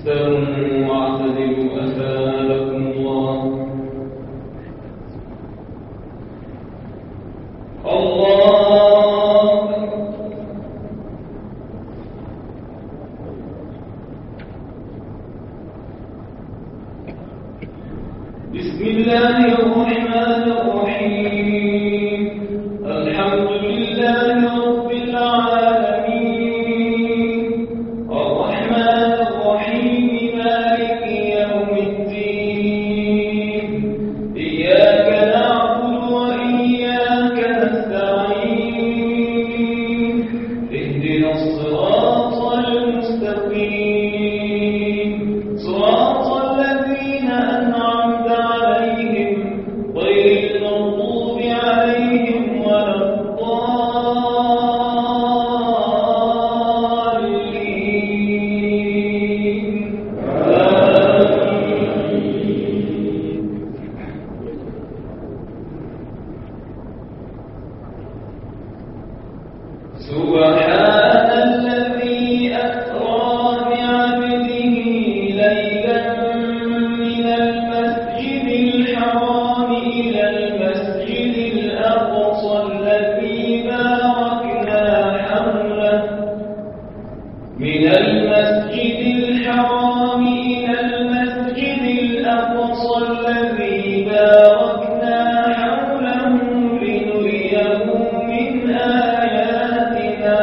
استووا واعتدلوا أثابكم الله. الله بسم الله الرحمن الرحيم. الحمد لله رب العالمين الرحمن الرحيم مالك يوم الدين إياك نعبد وإياك نستعين اهدنا الصراط المستقيم صراط الذين أنعمت عليهم غير المغضوب عليهم ولا الضالين. سبحان الذي أسرى بعبده ليلا من المسجد الحرام إلى المسجد الأقصى الذي باركنا حوله من المسجد الحرام إلى المسجد الأقصى الذي باركنا حوله لنريه من آياتنا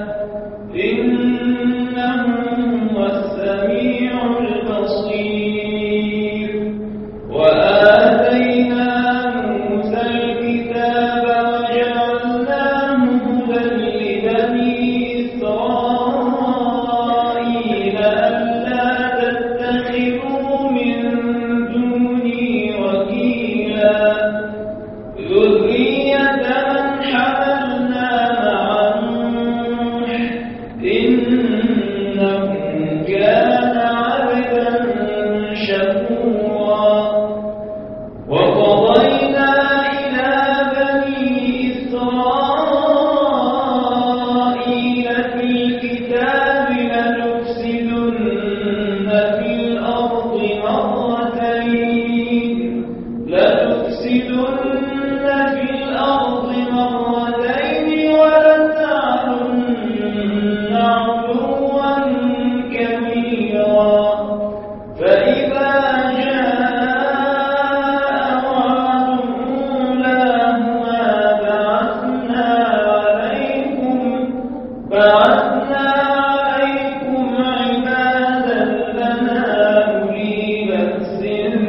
إنه هو السميع البصير. وآتينا موسى الكتاب وجعلناه هدى لبني إسرائيل ألا تتخذوا من دوني وكيلا ذرية من حملنا مع نوح إنه كان عبدا شكورا. وقضينا إلى بني إسرائيل في الكتاب لتفسدن في الأرض مرتين ولتعلن علوا كبيرا. فإذا جاء وعد أولاهما بعثنا عليكم عبادا لنا أولي بأس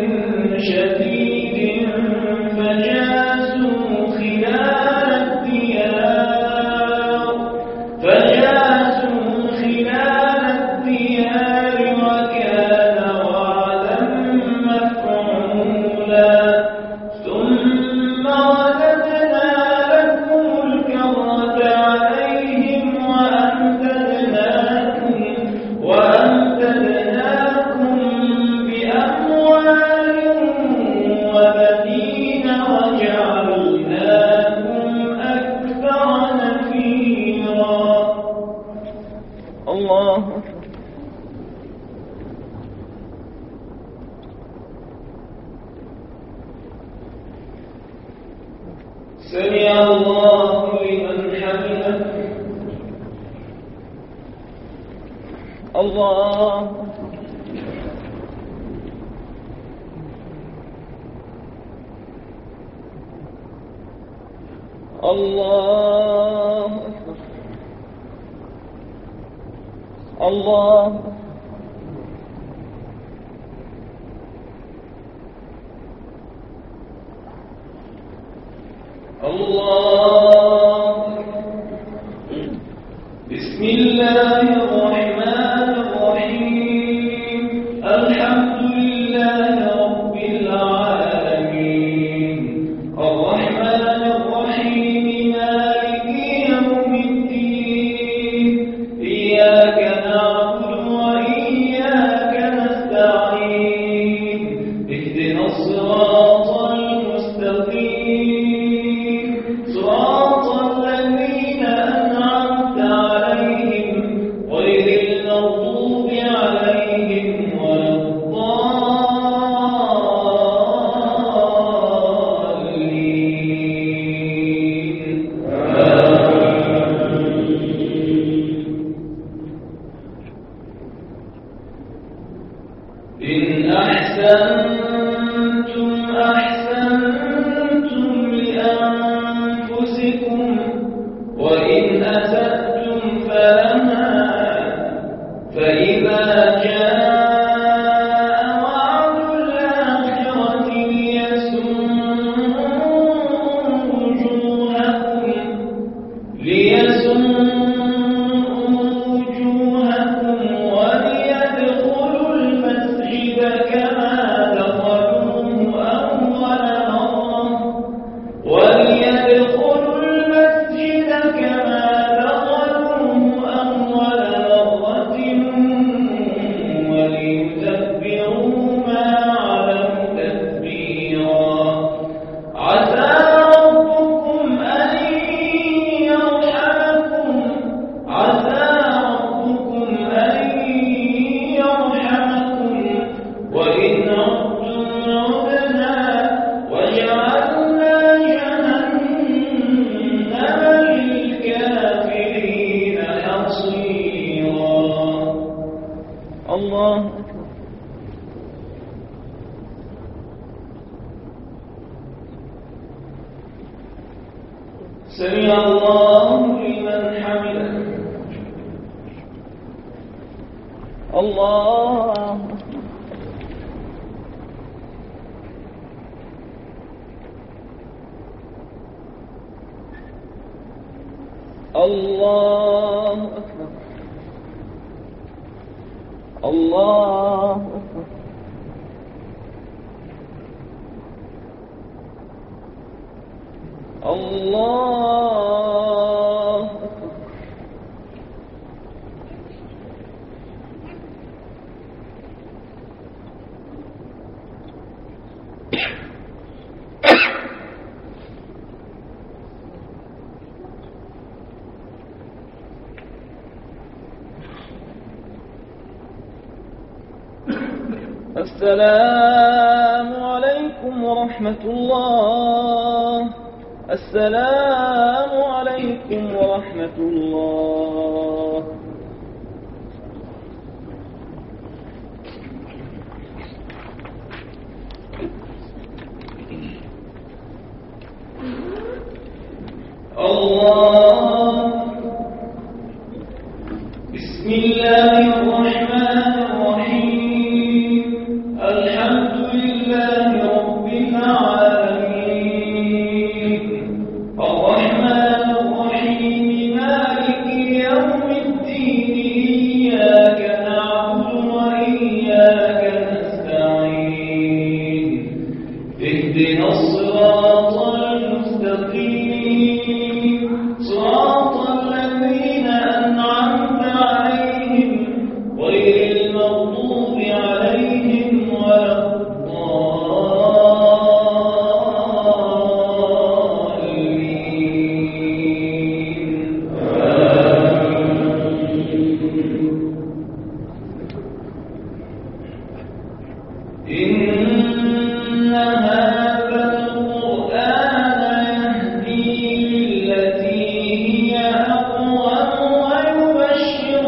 شديد فجاسوا خلال الديار وكان وعدا مفعولا. ثم رددنا لكم الكرة عليهم وأمددناكم بأموال وبنين وجعلناكم أكثر نفيرا. الله سمع الله لمن حمده. الله الله الله الله. بسم الله الرحمن الرحيم. الحمد لله رب العالمين الرحمن الرحيم مالك يوم الدين إياك نعبد وإياك نستعين اهدنا الصراط المستقيم صراط الذين أنعمت عليهم سمع الله لمن حمده. الله الله أكبر. الله أكبر. الله أكبر. السلام عليكم ورحمة الله. السلام عليكم ورحمة الله. الله. بسم الله الرحمن الرحيم. الحمد لله رب العالمين. الرحمن الرحيم مالك يوم الدين. إياك نعبد وإياك نستعين. اهدنا الصراط المستقيم. صراط الذين أنعمت عليهم غير المغضوب عليهم ولا الضالين. إن هذا القرآن يهدي للتي هي أقوم ويبشر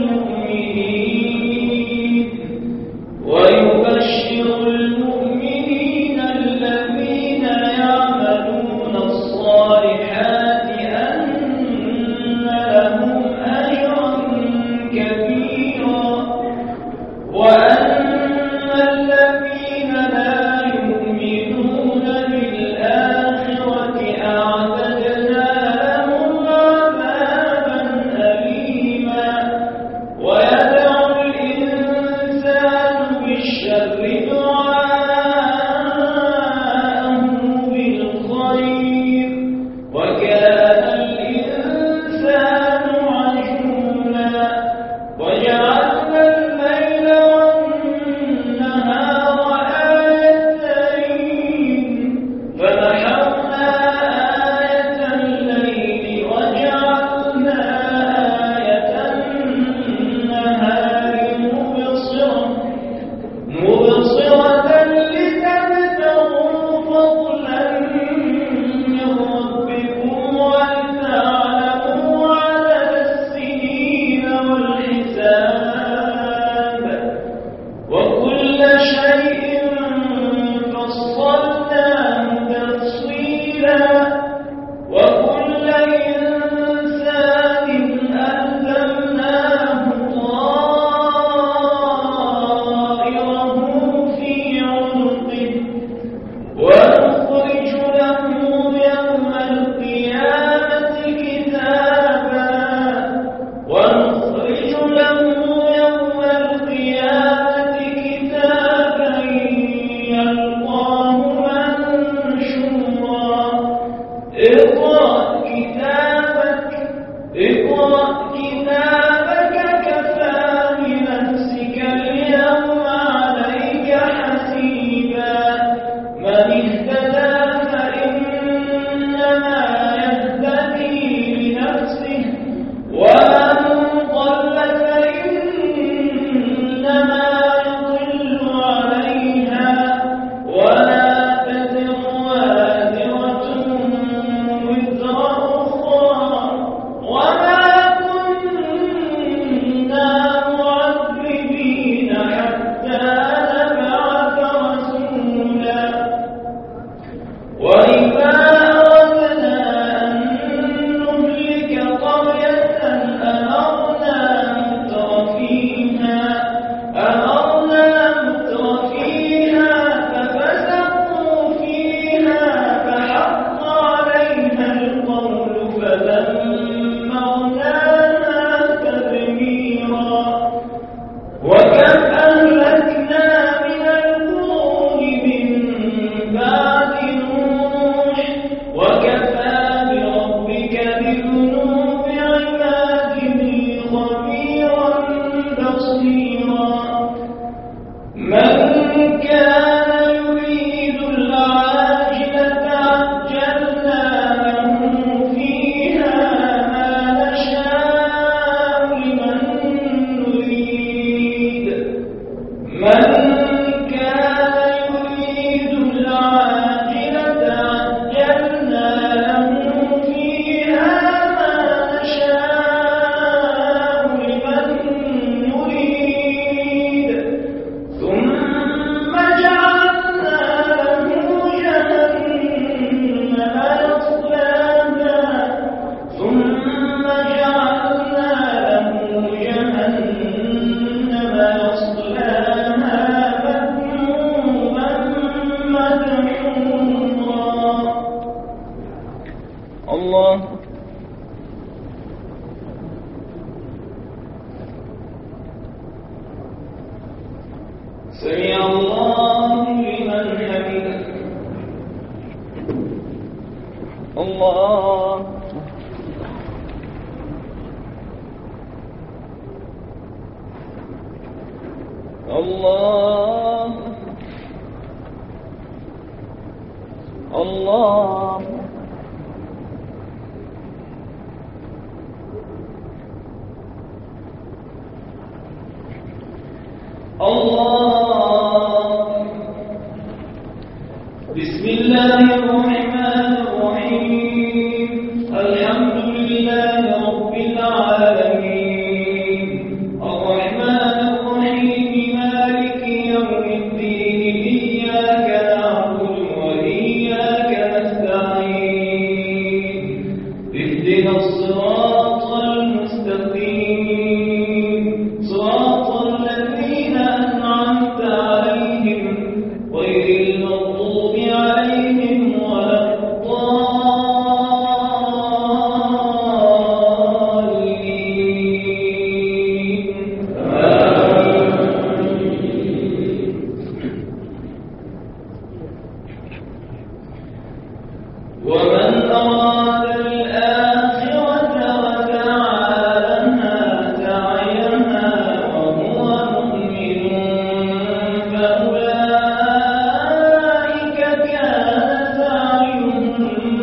المؤمنين الذين يعملون الصالحات أن لهم أجرا كبيرا، وأن الذين لا يؤمنون بالآخرة أعتدنا لهم عذابا أليما. ويدعو الإنسان بالشر دعاءه بالخير، وكان الإنسان عجولا. وجعلنا الليل والنهار آيتين، فمحونا آية الليل وجعلنا آية النهار مبصرة لتبتغوا فضلا من ربكم ولتعلموا عدد السنين والحساب، وكل شيء فصلناه تفصيلا. وكل إنسان ألزمناه طائره في عنقه، ونخرج له يوم القيامة كتابا يلقاه منشورا. اقرأ كتابك كفى بنفسك اليوم عليك حسيبا. من اهتدى فإنما يهتدي لنفسه، ومن ضل فإنما يضل عليها، ولا تزر وازرة وزر أخرى، وما كنت سمع الله لمن حمده. الله الله الله الله. بسم الله الرحمن الرحيم. الحمد لله رب العالمين الرحمن الرحيم مالك يوم الدين إياك نعبد وإياك نستعين اهدنا الصراط المستقيم صراط الذين أنعمت عليهم غير المغضوب عليهم ولا الضالين. ومن أراد الآخرة وسعى لها سعيها وهو مؤمن فأولئك كان سعيهم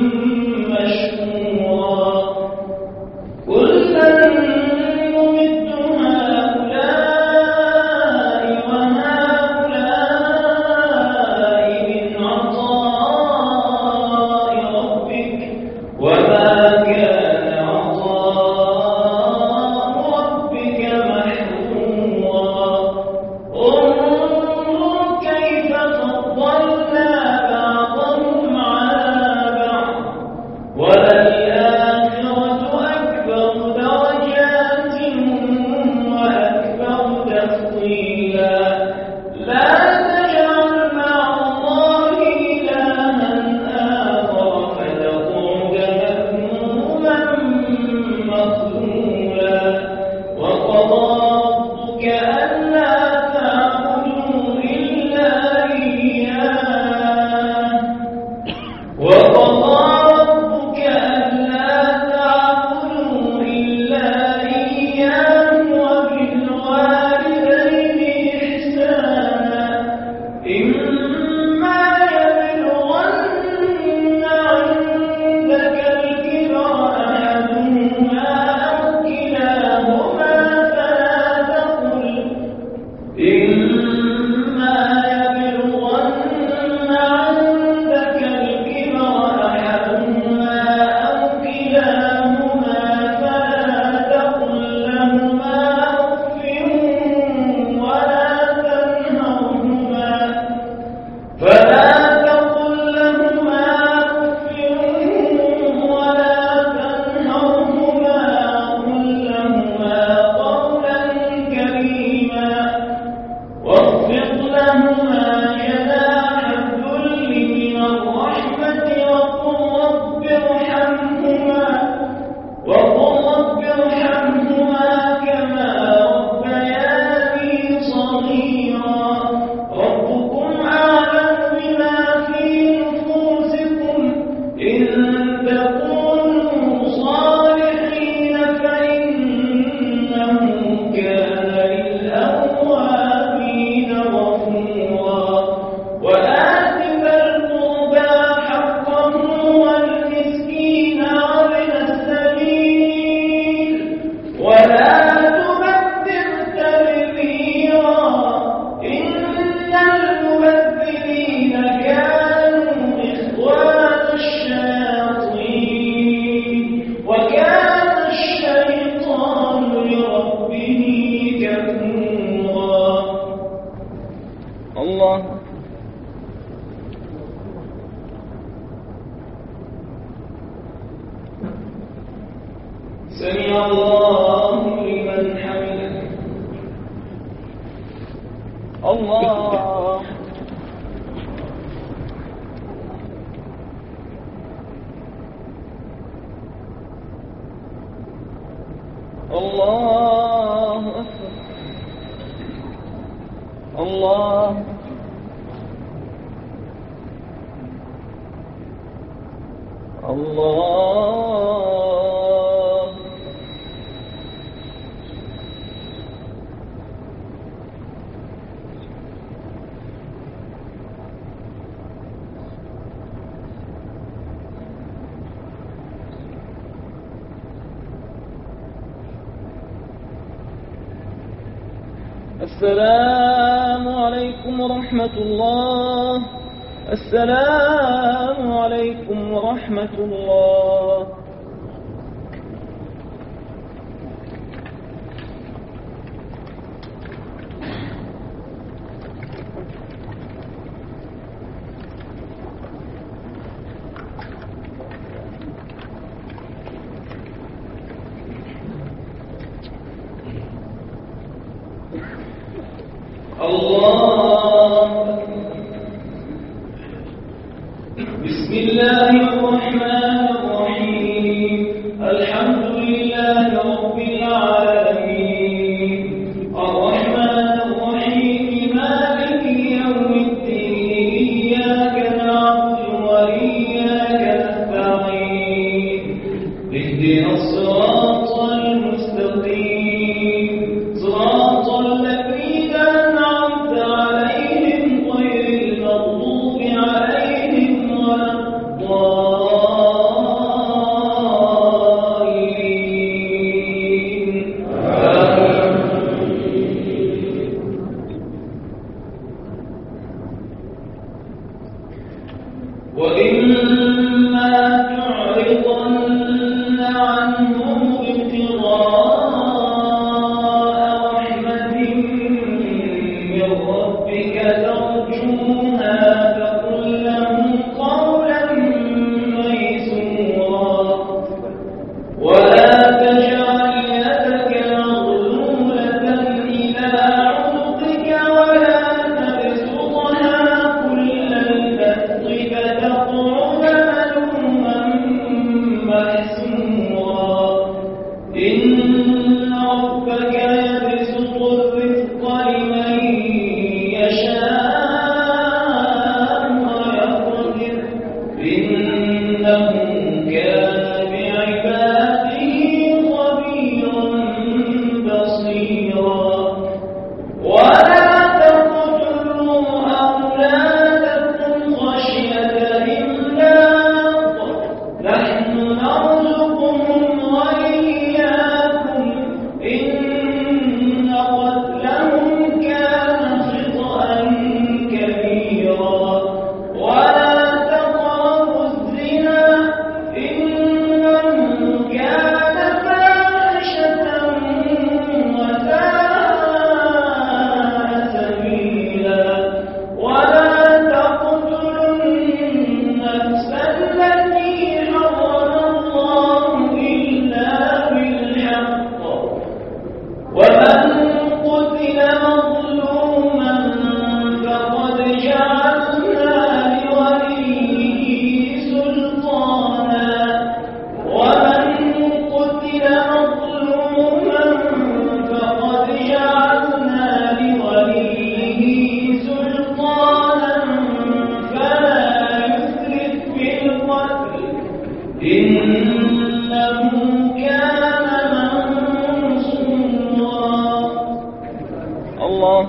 مشكورا. كلا نمد هؤلاء وهؤلاء من عطاء ربك وما كان عطاء ربك محظورا. انظر كيف فضلنا بعضهم على بعض وللآخرة أكبر درجات وأكبر تفضيلا. لا تجعل مع الله إلها آخر فتقعد مذموما مخذولا. وقضى ربك ألا تعبدوا إلا إياه وقضى ربك ألا تعبدوا إلا إياه وبالوالدين إحسانا. إما يبلغن عندك الكبر أحدهما أو كلاهما فلا تقل إما يبلغن عندك الكبر أحدهما أو كلاهما فلا تقل لهما أف ولا تنهرهما ولا تقل لهما وقل لهما قولا كريما. واخفض لهما جناح الذل من الرحمة وقل رب ارحمهما كما ربياني صغيرا. ربكم أعلم بما في نفوسكم إن تكونوا صالحين فإنه كان للأوابين غفورا. وآت ذا القربى حقه والمسكين وابن السبيل ولا تبذر تبذيرا إن المبذرين كانوا إخوان الشياطين وكان الشيطان لربه كفورا. الله سمع الله لمن حمده. الله الله أكبر الله الله السلام عليكم ورحمة الله. السلام عليكم ورحمة الله. الله. بسم الله الرحمن الرحيم. الحمد لله رب العالمين الرحمن الرحيم مالك يوم الدين إياك نعبد وإياك نستعين اهدنا الصراط المستقيم صراط الذين أنعمت عليهم غير المغضوب عليهم ولا الضالين. وإما تعرضن عنهم ابتغاء رحمة من ربك ترجوها فقل لهم قولا ميسورا ولا تجعل يدك مغلولة إلى عنقك ولا تبسطها كل البسط فتقعد ملوما محسورا. إن ربك يبسط الرزق لمن يشاء ويقدر إنه كان بعباده خبيرا بصيرا. ولا تقتلوا أولادكم خشية إملاق نحن نرزقهم وإياكم إن قتلهم كان خطأ كبيرا. ولا تقربوا الزنا إنه كان فاحشة وساء سبيلا. ولا تقتلوا النفس التي حرم الله إلا بالحق ومن قتل مظلوما فقد جعلنا لوليه سلطانا ومن قتل مظلوما فقد جعلنا لوليه سلطانا فلا يسرف في القتل إنه كان منصورا. الله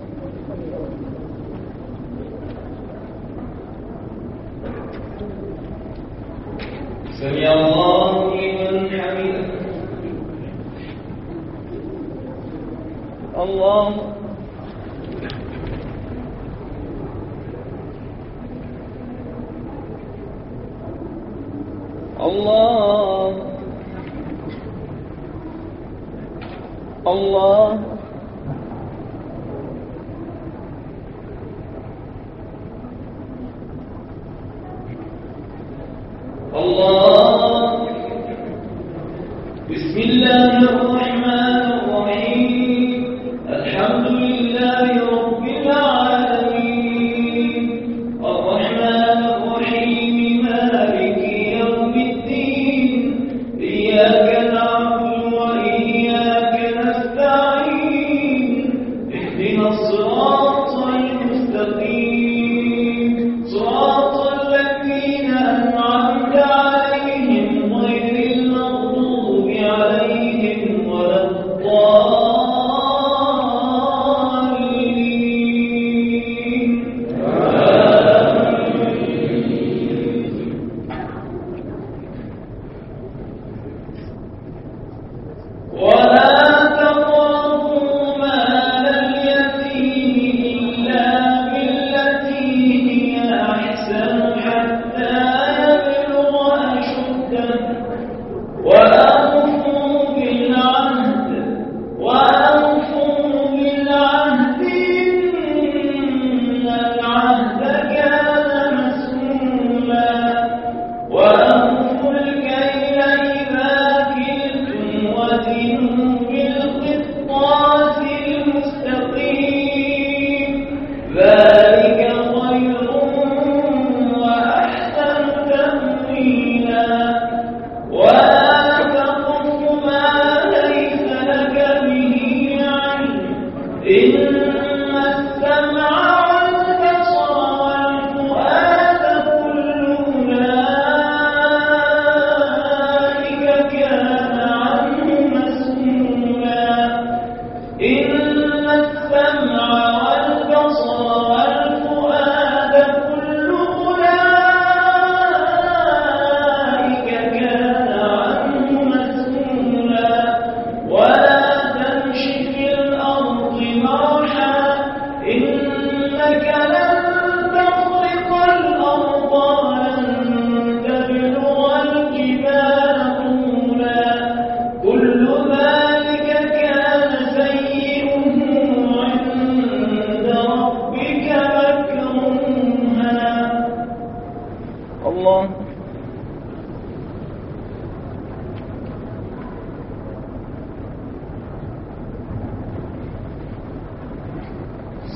سمع الله لمن حمده. الله الله الله الله. بسم الله الرحمن الرحيم. الحمد لله رب العالمين الرحمن الرحيم مالك يوم الدين إياك نعبد وإياك نستعين اهدنا الصراط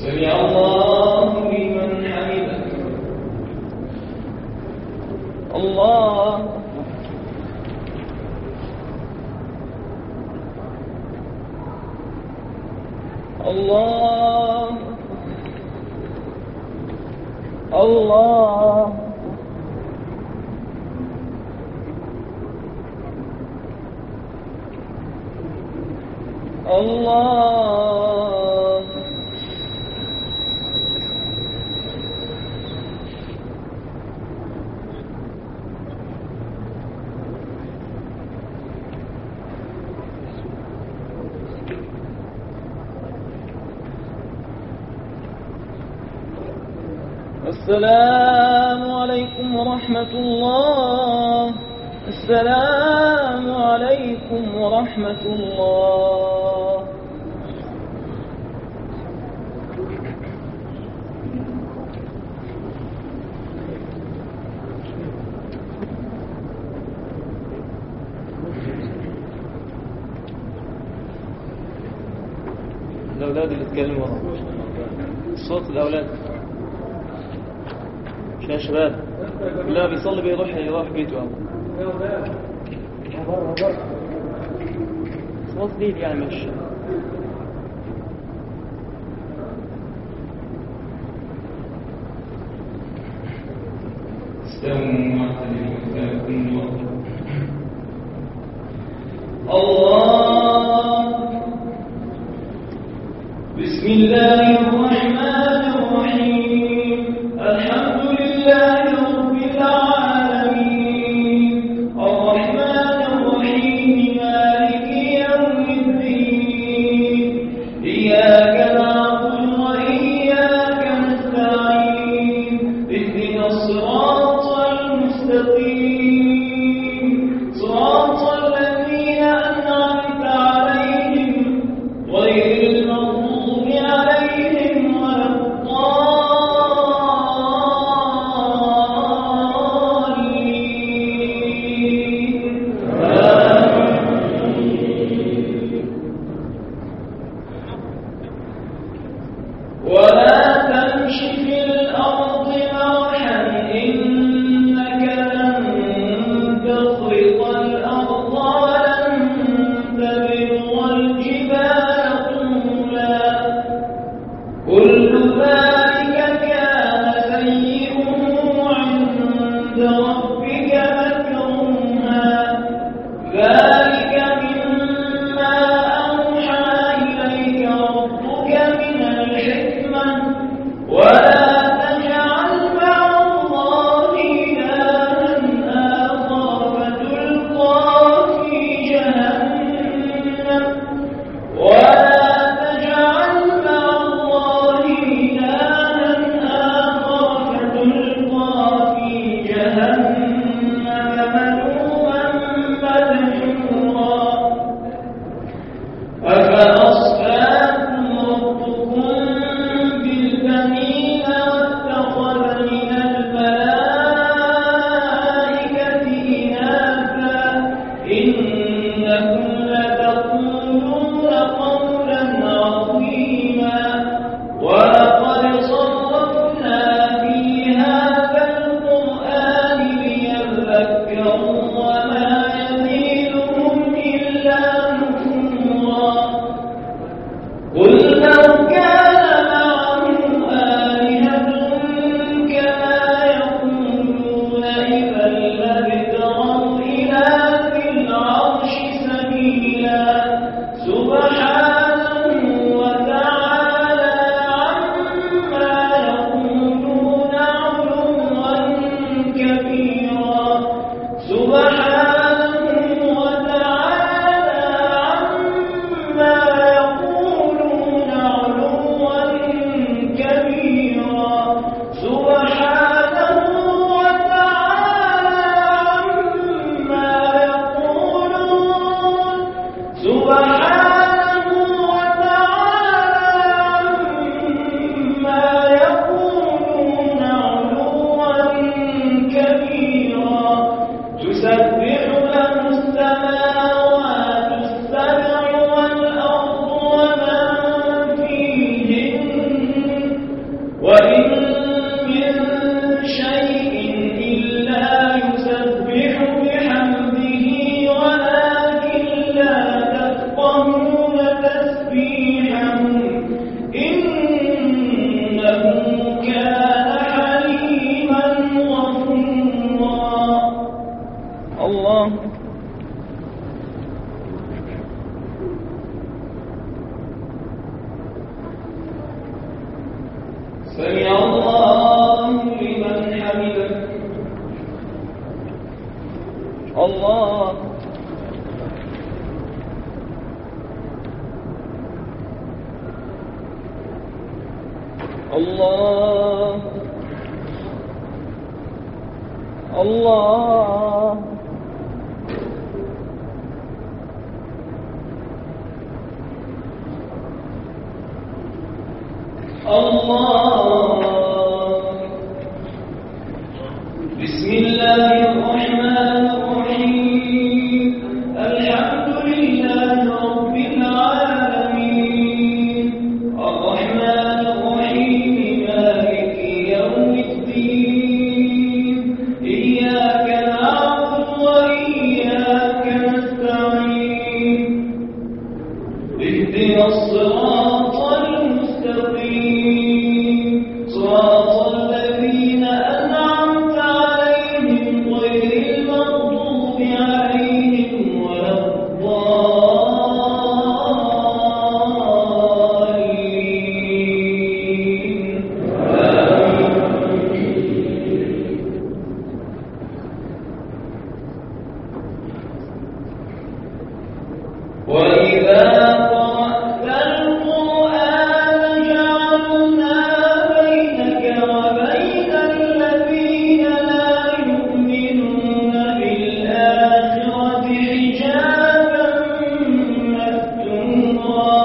سمع الله لمن حمده. الله الله الله الله السلام عليكم ورحمة الله. السلام عليكم ورحمة الله. الأولاد اللي اتكلموا صوت الأولاد يا شباب. لا بيصلي بيروح بيته. صوت ديل يعني مش الله. بسم الله الرحمن الرحيم. الحمد لله رب العالمين. الرحمن الرحيم مالك يوم الدين. إياك نعبد وإياك نستعين. اهدنا الصراط المستقيم صراط الذين أنعمت عليهم غير المغضوب عليهم ولا الضالين. ولا تمش في الأرض مرحا إنك لن تخرق الأرض ولن تبلغ الجبال طولا. كل ذلك كان سيئه عند ربك مكروها. ذلك مما أوحى إليك ربك من الحكمة. ولا تجعل مع الله إلها آخر فتلقى في جهنم. ولا تجعل مع الله إلها آخر فتلقى في جهنم ملوما مدحورا. أفأصفاكم ربكم بالبنين واتخذ من الملائكة إناثا إنكم لتقولون قولا عظيما. ولقد صرفنا في هذا القرآن ليذكروا وما يزيدهم إلا نفورا. قل لو كان معه آلهة كما يقولون إذا لابتغوا إلى ذي العرش سبيلا. سبحانه وتعالى الله الله الله. بسم الله الرحمن الرحيم. الحمد لله رب العالمين الرحمن الرحيم مالك يوم الدين إياك نعبد وإياك نستعين اهدنا الصراط المستقيم صراط الذين أنعمت عليهم غير المغضوب عليهم ولا الضالين وإذا قرأت القرآن جعلنا بينك وبين الذين لا يؤمنون بالآخرة حجابا مستورا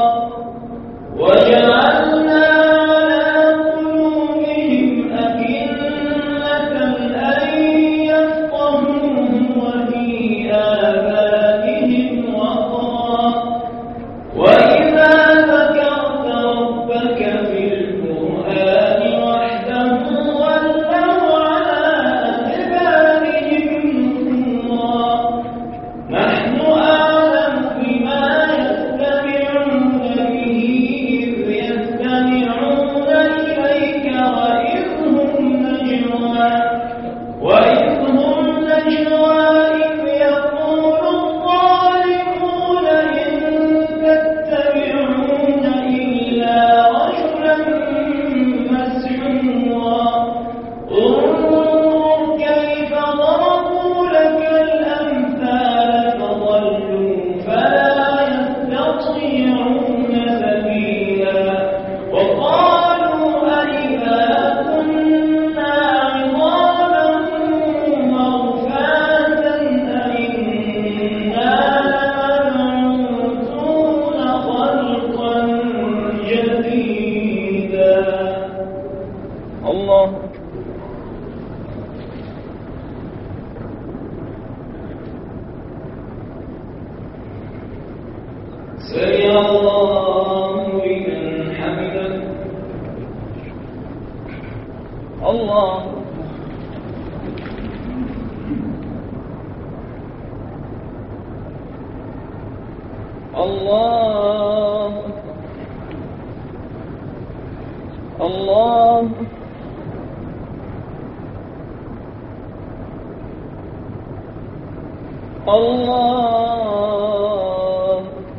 وجعلنا على قلوبهم أكنة أن يفقهوه وفي آذانهم وقرا وإذا ذكرت ربك في القرآن وحده ولوا على أدبارهم نفورا نحن أعلم بما يستمعون به إذ يستمعون إليك وإذ هم نجوى إذ يقول الظالمون إن تتبعون إلا رجلا مسحورا انظر كيف ضربوا لك الأمثال فضلوا فلا يستطيعون سبيلا وقالوا أئذا كنا عظاما ورفاتا أئنا لمبعوثون خلقا جديدا. الله سمع الله لمن حمده. الله الله الله الله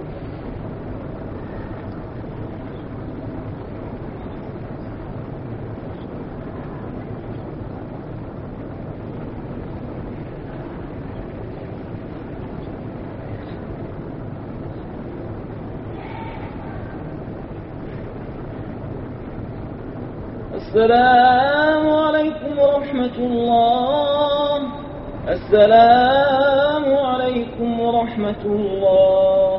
السلام عليكم ورحمة الله. السلام عليكم ورحمة الله.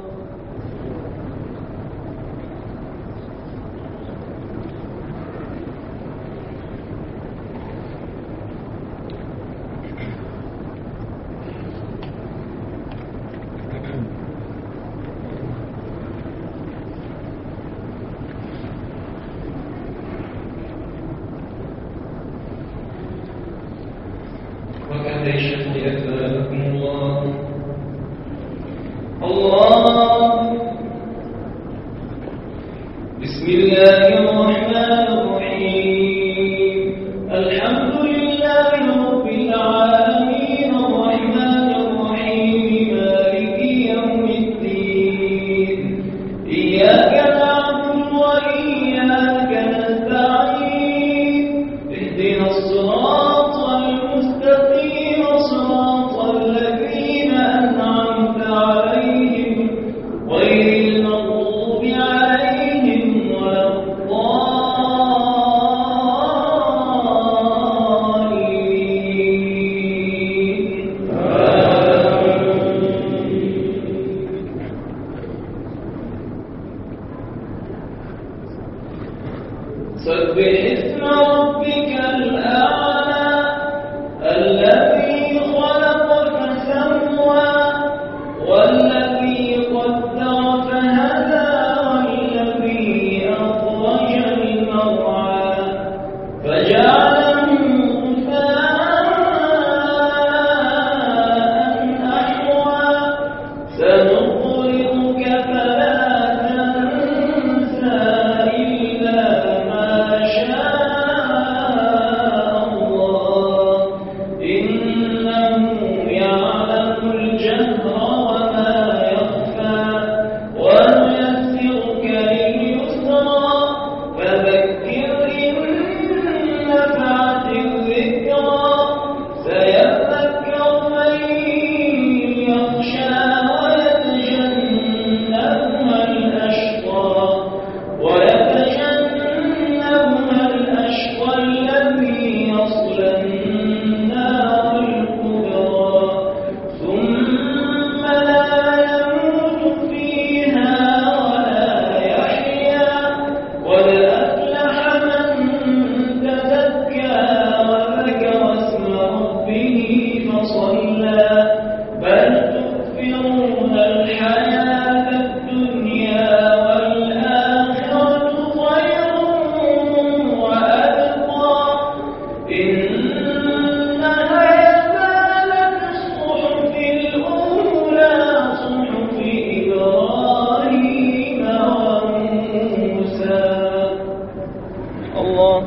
وكان يشهد أثابكم الله. الله. بسم الله الرحمن الرحيم. الحمد لله رب العالمين الرحمن الرحيم مالك يوم الدين إياك نعبد وإياك نستعين اهدنا الصراط المستقيم صراط الذين أنعمت عليهم غير المغضوب عليهم ولا الضالين سبح اسم ربك الأعلى الذي خلق فسوى والذي قدر فهدى والذي أخرج المرعى فجعله غثاء أحوى سنقرئك فلا تنسى إلا ما شاء الله إنه يعلم الجهر وما يخفى ونيسرك لليسرى فذكر إن نفعت الذكرى سيذكر من يخشى ويتجنبها الأشقى الذي يصلى النار الكبرى ثم لا يموت فيها ولا يحيا قد أفلح من تزكى وذكر اسم ربه فصلى بل تؤثرون الحياة الدنيا والآخرة خير وأبقى إنها زالت الصحف الأولى صحف إبراهيم وموسى. الله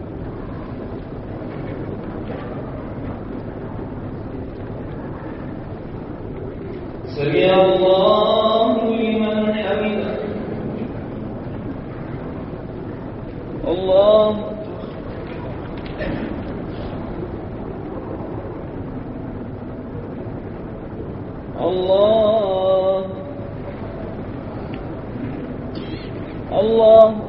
سمع الله لمن حمده. الله الله الله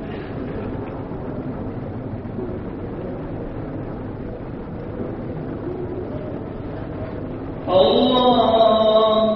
الله.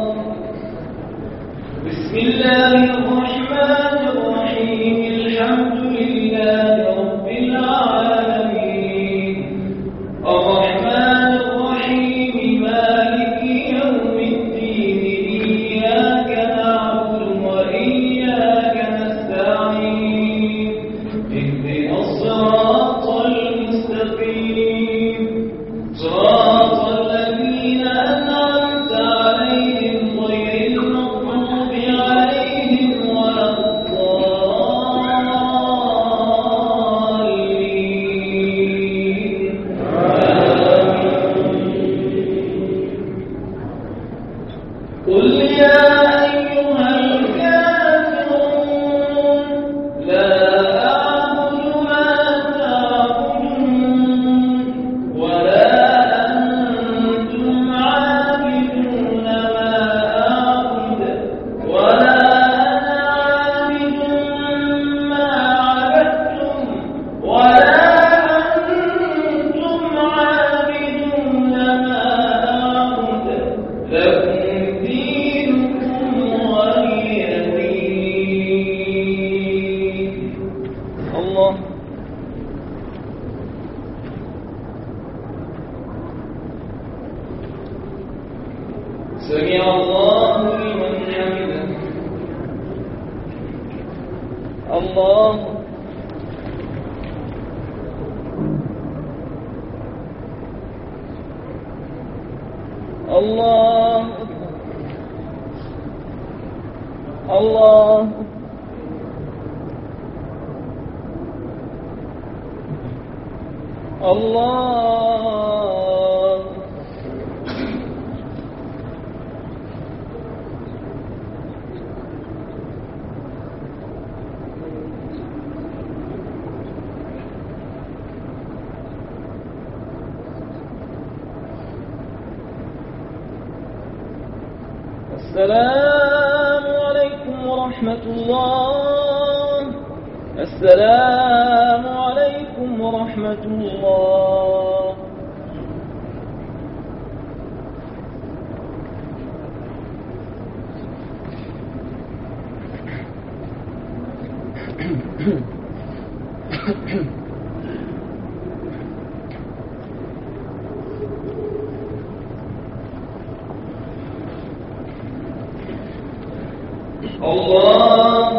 بسم الله الرحمن الرحيم الحمد لله رب العالمين الرحمن الرحيم مالك يوم الدين إياك نعبد وإياك نستعين اهدنا الصراط المستقيم صراط الذين أنعمت عليهم غير المغضوب عليهم ولا الضالين قل يا أيها الكافرون لا أعبد ما تعبدون ولا أنتم عابدون ما أعبد ولا أنا عابد ما عبدتم ولا أنتم عابدون ما أعبد لكم دينكم ولي دين. الله سمع الله لمن حمده. الله الله الله الله السلام عليكم ورحمة الله. السلام عليكم ورحمة الله. الله.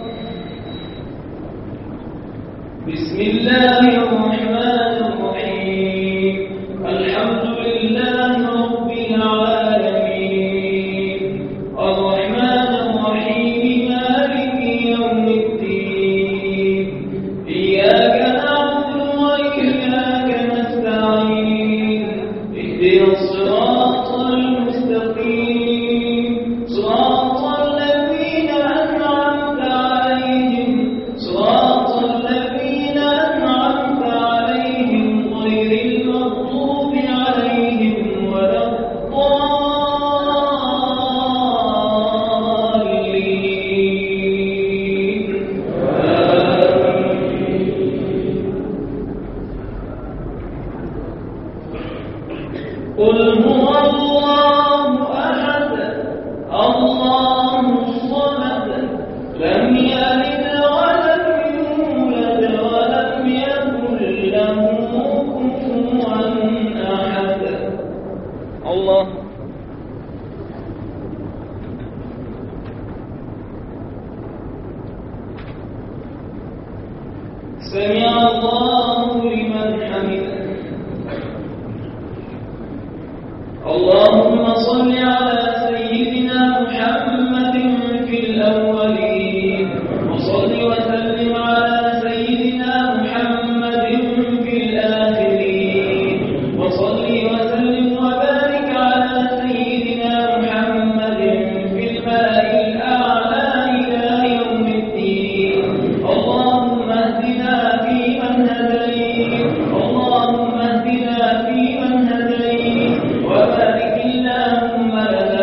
بسم الله الرحمن الرحيم. الحمد لله رب العالمين الرحمن الرحيم مالك يوم الدين إياك نعبد وإياك نستعين اهدنا الصراط المستقيم صراط الذين أنعمت عليهم غير المغضوب عليهم ولا الضالين. قل هو الله أحد الله الصمد لم يلد ولم يولد ولم يكن له كفوا أحد. الله. سمع الله لمن حمده. اللهم صل على سيدنا محمد في الأولين وصل وسلم على سيدنا محمد في الآخرين وصل وسلم وبارك على سيدنا محمد في الملأ الأعلى إلى يوم الدين. اللهم اهدنا فيمن هديت اللهم اهدنا فيمن هديت وبارك اللهم لنا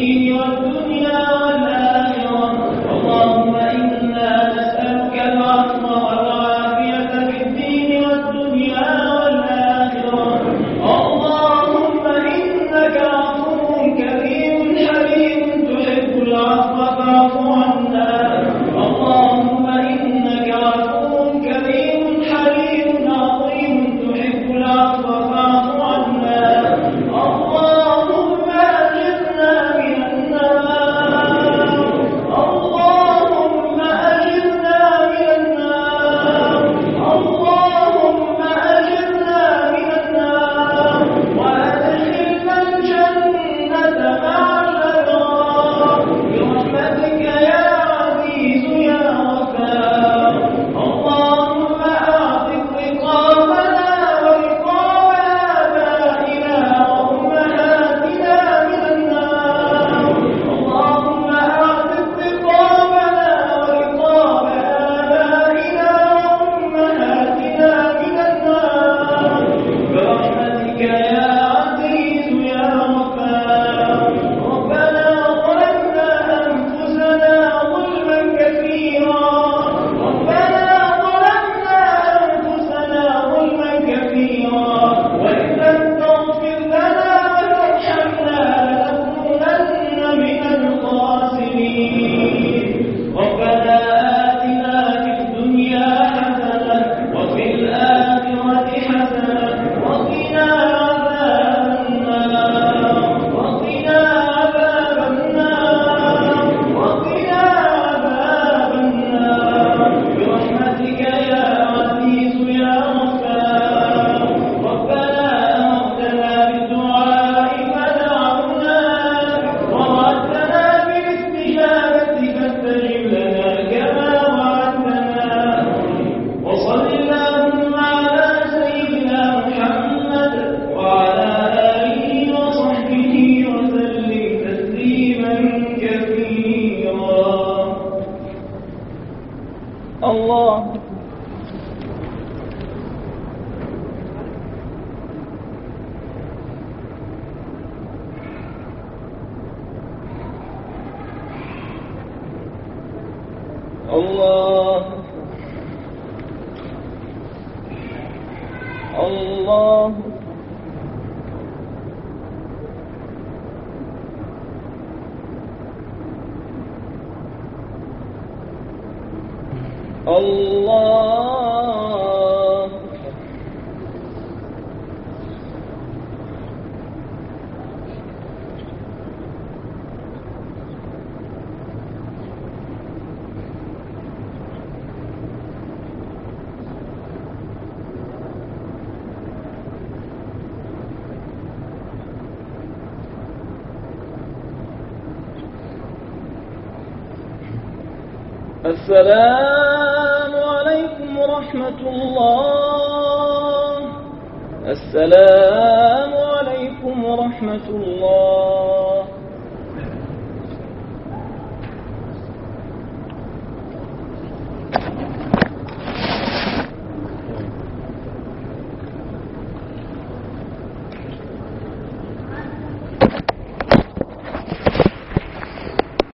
الدين والدنيا والآخرة. اللهم إنا نسألك العفو والعافية في الدين والدنيا والآخرة. اللهم إنك عفو كريم حليم تحب العفو فاعف عنا. اللهم إنك عفو كريم حليم عظيم تحب العفو فاعف عنا. اللهم أجرنا من النار. اللهم أجرنا من النار. اللهم أجرنا من النار وأدخلنا الجنة مع الأبرار برحمتك يا عزيز يا غفار. اللهم أعتق رقابنا ورقاب آبائنا وأمهاتنا من النار. اللهم أعتق رقابنا ورقاب آبائنا وأمهاتنا من النار برحمتك يا عزيز يا غفار. ربنا ظلمنا أنفسنا ظلما كثيرا. ربنا ظلمنا أنفسنا ظلما كثيرا وإن لم تغفر لنا وترحمنا لنكونن من الخاسرين. ربنا آتنا في الدنيا حسنة وفي الآخرة حسنة وقنا عذاب النار. وقنا عذاب النار. وقنا عذاب النار برحمتك يا عزيز يا غفار. ربنا أمرتنا بالدعاء فدعوناك ووعدتنا بالاستجابة فاستجب لنا كما وعدتنا. وصل اللهم على سيدنا محمد وعلى آله وصحبه وسلم تسليما كثيرا. الله. الله. الله. الله. السلام عليكم ورحمة الله. السلام عليكم ورحمة الله.